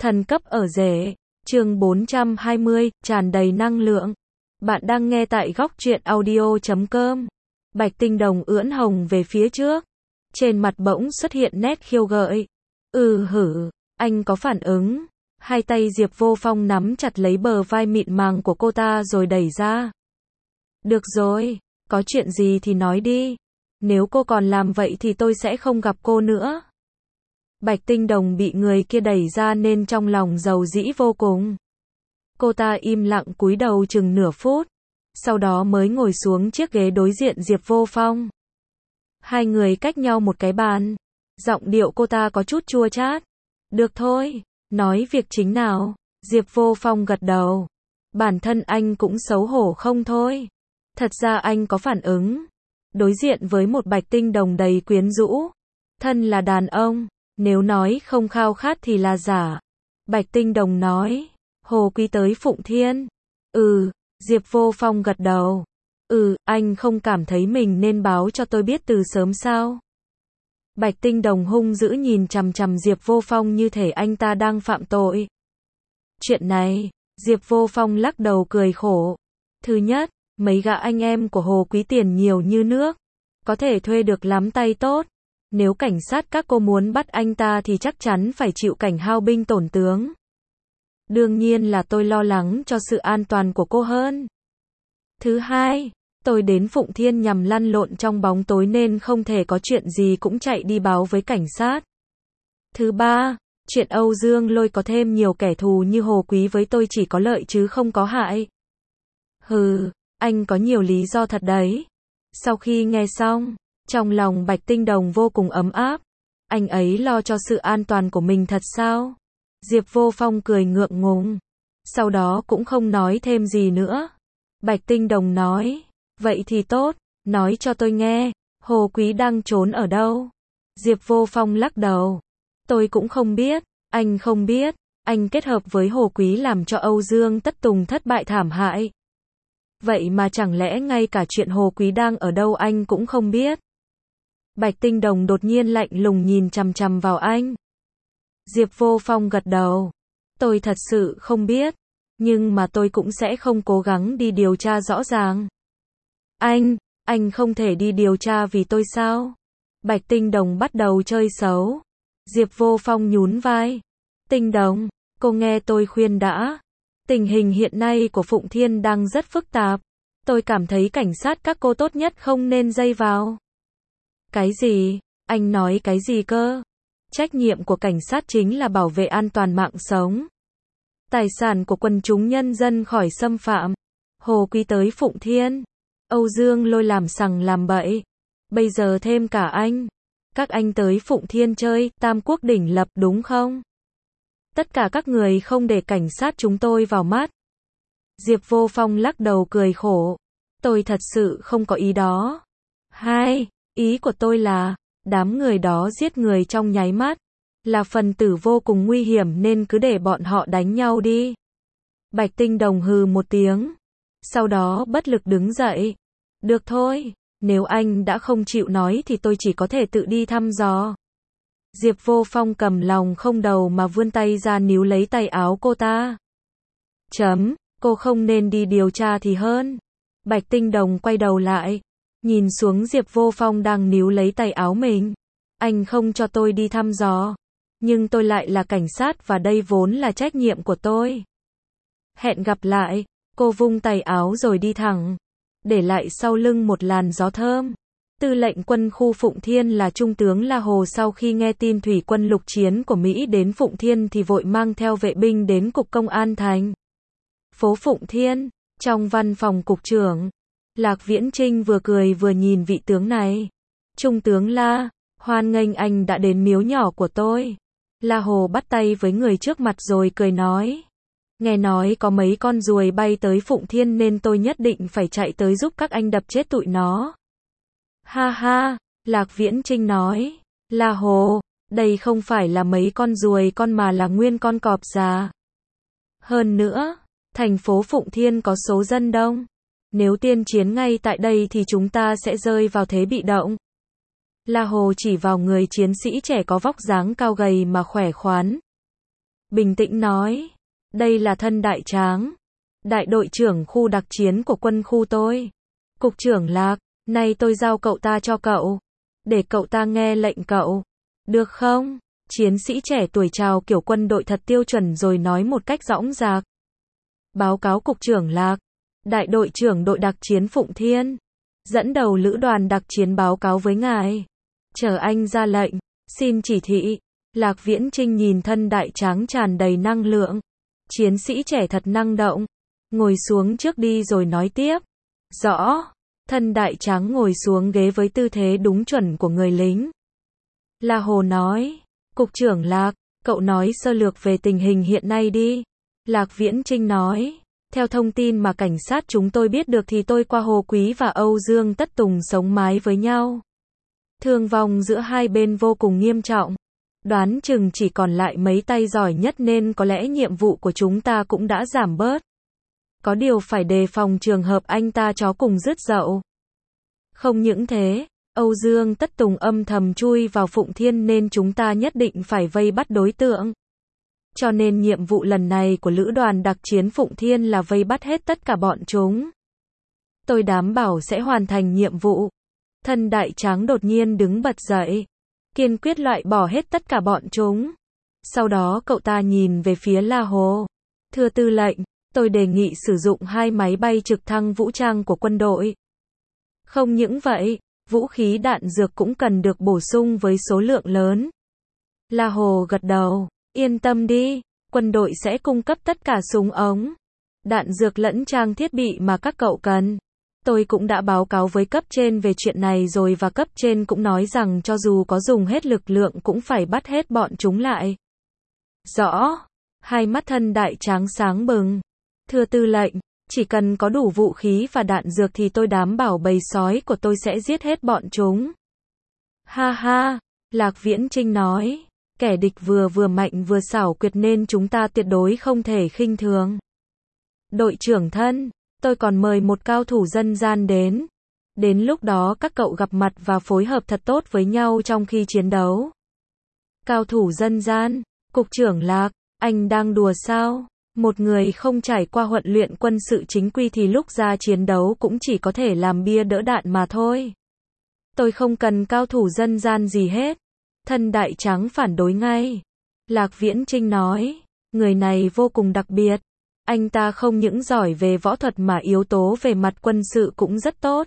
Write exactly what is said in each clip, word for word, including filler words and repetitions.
Thần cấp ở rể. Chương bốn trăm hai mươi, tràn đầy năng lượng. Bạn đang nghe tại góc truyện audio chấm com. Bạch Tinh Đồng ưỡn hồng về phía trước. Trên mặt bỗng xuất hiện nét khiêu gợi. Ừ hử, anh có phản ứng. Hai tay Diệp Vô Phong nắm chặt lấy bờ vai mịn màng của cô ta rồi đẩy ra. Được rồi, có chuyện gì thì nói đi. Nếu cô còn làm vậy thì tôi sẽ không gặp cô nữa. Bạch Tinh Đồng bị người kia đẩy ra nên trong lòng dầu dĩ vô cùng. Cô ta im lặng cúi đầu chừng nửa phút. Sau đó mới ngồi xuống chiếc ghế đối diện Diệp Vô Phong. Hai người cách nhau một cái bàn. Giọng điệu cô ta có chút chua chát. Được thôi, nói việc chính nào. Diệp Vô Phong gật đầu. Bản thân anh cũng xấu hổ không thôi. Thật ra anh có phản ứng. Đối diện với một Bạch Tinh Đồng đầy quyến rũ. Thân là đàn ông, nếu nói không khao khát thì là giả. Bạch Tinh Đồng nói. Hồ Quý tới Phụng Thiên. Ừ, Diệp Vô Phong gật đầu. Ừ, anh không cảm thấy mình nên báo cho tôi biết từ sớm sao? Bạch Tinh Đồng hung dữ nhìn chằm chằm Diệp Vô Phong như thể anh ta đang phạm tội. Chuyện này, Diệp Vô Phong lắc đầu cười khổ. Thứ nhất, mấy gã anh em của Hồ Quý tiền nhiều như nước. Có thể thuê được lắm tay tốt. Nếu cảnh sát các cô muốn bắt anh ta thì chắc chắn phải chịu cảnh hao binh tổn tướng. Đương nhiên là tôi lo lắng cho sự an toàn của cô hơn. Thứ hai, tôi đến Phụng Thiên nhằm lăn lộn trong bóng tối nên không thể có chuyện gì cũng chạy đi báo với cảnh sát. Thứ ba, chuyện Âu Dương Lôi có thêm nhiều kẻ thù như Hồ Quý với tôi chỉ có lợi chứ không có hại. Hừ, anh có nhiều lý do thật đấy. Sau khi nghe xong, trong lòng Bạch Tinh Đồng vô cùng ấm áp. Anh ấy lo cho sự an toàn của mình thật sao? Diệp Vô Phong cười ngượng ngùng. Sau đó cũng không nói thêm gì nữa. Bạch Tinh Đồng nói. Vậy thì tốt, nói cho tôi nghe. Hồ Quý đang trốn ở đâu? Diệp Vô Phong lắc đầu. Tôi cũng không biết. Anh không biết. Anh kết hợp với Hồ Quý làm cho Âu Dương Tất Tùng thất bại thảm hại. Vậy mà chẳng lẽ ngay cả chuyện Hồ Quý đang ở đâu anh cũng không biết? Bạch Tinh Đồng đột nhiên lạnh lùng nhìn chằm chằm vào anh. Diệp Vô Phong gật đầu. Tôi thật sự không biết. Nhưng mà tôi cũng sẽ không cố gắng đi điều tra rõ ràng. Anh, anh không thể đi điều tra vì tôi sao? Bạch Tinh Đồng bắt đầu chơi xấu. Diệp Vô Phong nhún vai. Tinh Đồng, cô nghe tôi khuyên đã. Tình hình hiện nay của Phụng Thiên đang rất phức tạp. Tôi cảm thấy cảnh sát các cô tốt nhất không nên dây vào. Cái gì? Anh nói cái gì cơ? Trách nhiệm của cảnh sát chính là bảo vệ an toàn mạng sống. Tài sản của quần chúng nhân dân khỏi xâm phạm. Hồ Quý tới Phụng Thiên. Âu Dương Lôi làm sằng làm bậy. Bây giờ thêm cả anh. Các anh tới Phụng Thiên chơi, Tam Quốc đỉnh lập đúng không? Tất cả các người không để cảnh sát chúng tôi vào mắt. Diệp Vô Phong lắc đầu cười khổ. Tôi thật sự không có ý đó. Hai, ý của tôi là, đám người đó giết người trong nháy mắt. Là phần tử vô cùng nguy hiểm nên cứ để bọn họ đánh nhau đi. Bạch Tinh Đồng hừ một tiếng. Sau đó bất lực đứng dậy. Được thôi, nếu anh đã không chịu nói thì tôi chỉ có thể tự đi thăm dò. Diệp Vô Phong cầm lòng không đầu mà vươn tay ra níu lấy tay áo cô ta. Chấm, cô không nên đi điều tra thì hơn. Bạch Tinh Đồng quay đầu lại. Nhìn xuống Diệp Vô Phong đang níu lấy tay áo mình. Anh không cho tôi đi thăm dò. Nhưng tôi lại là cảnh sát và đây vốn là trách nhiệm của tôi. Hẹn gặp lại. Cô vung tay áo rồi đi thẳng. Để lại sau lưng một làn gió thơm. Tư lệnh quân khu Phụng Thiên là Trung tướng La Hồ sau khi nghe tin thủy quân lục chiến của Mỹ đến Phụng Thiên thì vội mang theo vệ binh đến Cục Công an thành phố Phụng Thiên. Trong văn phòng cục trưởng, Lạc Viễn Trinh vừa cười vừa nhìn vị tướng này. Trung tướng La, hoan nghênh anh đã đến miếu nhỏ của tôi. La Hồ bắt tay với người trước mặt rồi cười nói. Nghe nói có mấy con ruồi bay tới Phụng Thiên nên tôi nhất định phải chạy tới giúp các anh đập chết tụi nó. Ha ha, Lạc Viễn Trinh nói. La Hồ, đây không phải là mấy con ruồi con mà là nguyên con cọp già. Hơn nữa, thành phố Phụng Thiên có số dân đông. Nếu tiên chiến ngay tại đây thì chúng ta sẽ rơi vào thế bị động. La Hồ chỉ vào người chiến sĩ trẻ có vóc dáng cao gầy mà khỏe khoắn. bình tĩnh nói. Đây là Thân Đại Tráng, đại đội trưởng khu đặc chiến của quân khu tôi. Cục trưởng Lạc, nay tôi giao cậu ta cho cậu, để cậu ta nghe lệnh cậu. Được không? Chiến sĩ trẻ tuổi chào kiểu quân đội thật tiêu chuẩn rồi nói một cách dõng dạc. Báo cáo Cục trưởng Lạc, đại đội trưởng đội đặc chiến Phụng Thiên, dẫn đầu lữ đoàn đặc chiến báo cáo với ngài. Chờ anh ra lệnh, xin chỉ thị. Lạc Viễn Trinh nhìn Thân Đại Tráng tràn đầy năng lượng. Chiến sĩ trẻ thật năng động. Ngồi xuống trước đi rồi nói tiếp. Rõ. Thân Đại Tráng ngồi xuống ghế với tư thế đúng chuẩn của người lính. La Hồ nói. Cục trưởng Lạc, cậu nói sơ lược về tình hình hiện nay đi. Lạc Viễn Trinh nói. Theo thông tin mà cảnh sát chúng tôi biết được thì tôi qua Hồ Quý và Âu Dương Tất Tùng sống mái với nhau. Thương vong giữa hai bên vô cùng nghiêm trọng. Đoán chừng chỉ còn lại mấy tay giỏi nhất nên có lẽ nhiệm vụ của chúng ta cũng đã giảm bớt. Có điều phải đề phòng trường hợp anh ta chó cùng rứt dậu. Không những thế, Âu Dương Tất Tùng âm thầm chui vào Phụng Thiên nên chúng ta nhất định phải vây bắt đối tượng. Cho nên nhiệm vụ lần này của lữ đoàn đặc chiến Phụng Thiên là vây bắt hết tất cả bọn chúng. Tôi đảm bảo sẽ hoàn thành nhiệm vụ. Thân Đại Tráng đột nhiên đứng bật dậy, kiên quyết loại bỏ hết tất cả bọn chúng. Sau đó cậu ta nhìn về phía La Hồ. Thưa tư lệnh, tôi đề nghị sử dụng hai máy bay trực thăng vũ trang của quân đội. Không những vậy, vũ khí đạn dược cũng cần được bổ sung với số lượng lớn. La Hồ gật đầu. Yên tâm đi, quân đội sẽ cung cấp tất cả súng ống, đạn dược lẫn trang thiết bị mà các cậu cần. Tôi cũng đã báo cáo với cấp trên về chuyện này rồi và cấp trên cũng nói rằng cho dù có dùng hết lực lượng cũng phải bắt hết bọn chúng lại. Rõ. Hai mắt Thân Đại Tráng sáng bừng. Thưa tư lệnh, chỉ cần có đủ vũ khí và đạn dược thì tôi đảm bảo bầy sói của tôi sẽ giết hết bọn chúng. Ha ha, Lạc Viễn Trinh nói. Kẻ địch vừa vừa mạnh vừa xảo quyệt nên chúng ta tuyệt đối không thể khinh thường. Đội trưởng Thân, tôi còn mời một cao thủ dân gian đến. Đến lúc đó các cậu gặp mặt và phối hợp thật tốt với nhau trong khi chiến đấu. Cao thủ dân gian, Cục trưởng Lạc, anh đang đùa sao? Một người không trải qua huấn luyện quân sự chính quy thì lúc ra chiến đấu cũng chỉ có thể làm bia đỡ đạn mà thôi. Tôi không cần cao thủ dân gian gì hết. Thân Đại Tráng phản đối ngay. Lạc Viễn Trinh nói, người này vô cùng đặc biệt. Anh ta không những giỏi về võ thuật mà yếu tố về mặt quân sự cũng rất tốt.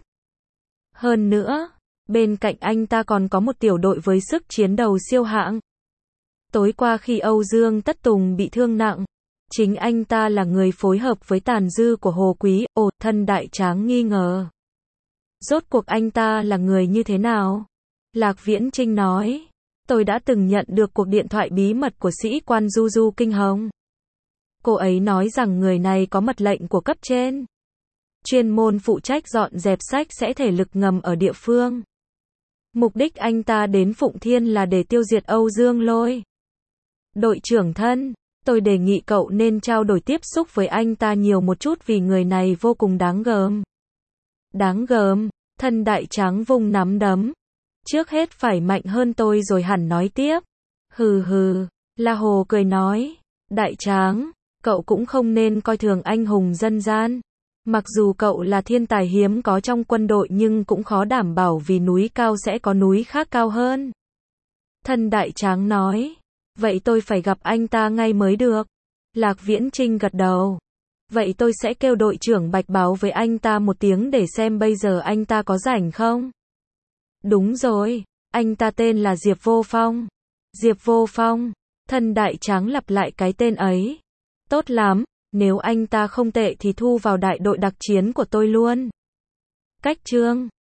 Hơn nữa, bên cạnh anh ta còn có một tiểu đội với sức chiến đấu siêu hạng. Tối qua khi Âu Dương Tất Tùng bị thương nặng, chính anh ta là người phối hợp với tàn dư của Hồ Quý. Ồ, Thân Đại Tráng nghi ngờ. Rốt cuộc anh ta là người như thế nào? Lạc Viễn Trinh nói. Tôi đã từng nhận được cuộc điện thoại bí mật của sĩ quan Du Du Kinh Hồng. Cô ấy nói rằng người này có mật lệnh của cấp trên. Chuyên môn phụ trách dọn dẹp sách sẽ thể lực ngầm ở địa phương. Mục đích anh ta đến Phụng Thiên là để tiêu diệt Âu Dương Lôi. Đội trưởng Thân, tôi đề nghị cậu nên trao đổi tiếp xúc với anh ta nhiều một chút vì người này vô cùng đáng gờm. Đáng gờm, Thân Đại Tráng vung nắm đấm. Trước hết phải mạnh hơn tôi rồi hẳn nói tiếp. Hừ hừ, La Hồ cười nói. Đại Tráng, cậu cũng không nên coi thường anh hùng dân gian. Mặc dù cậu là thiên tài hiếm có trong quân đội nhưng cũng khó đảm bảo vì núi cao sẽ có núi khác cao hơn. Thân Đại Tráng nói. Vậy tôi phải gặp anh ta ngay mới được. Lạc Viễn Trinh gật đầu. Vậy tôi sẽ kêu đội trưởng Bạch báo với anh ta một tiếng để xem bây giờ anh ta có rảnh không? Đúng rồi, anh ta tên là Diệp Vô Phong. Diệp Vô Phong, Thân Đại Tráng lặp lại cái tên ấy. Tốt lắm, nếu anh ta không tệ thì thu vào đại đội đặc chiến của tôi luôn. Cách chương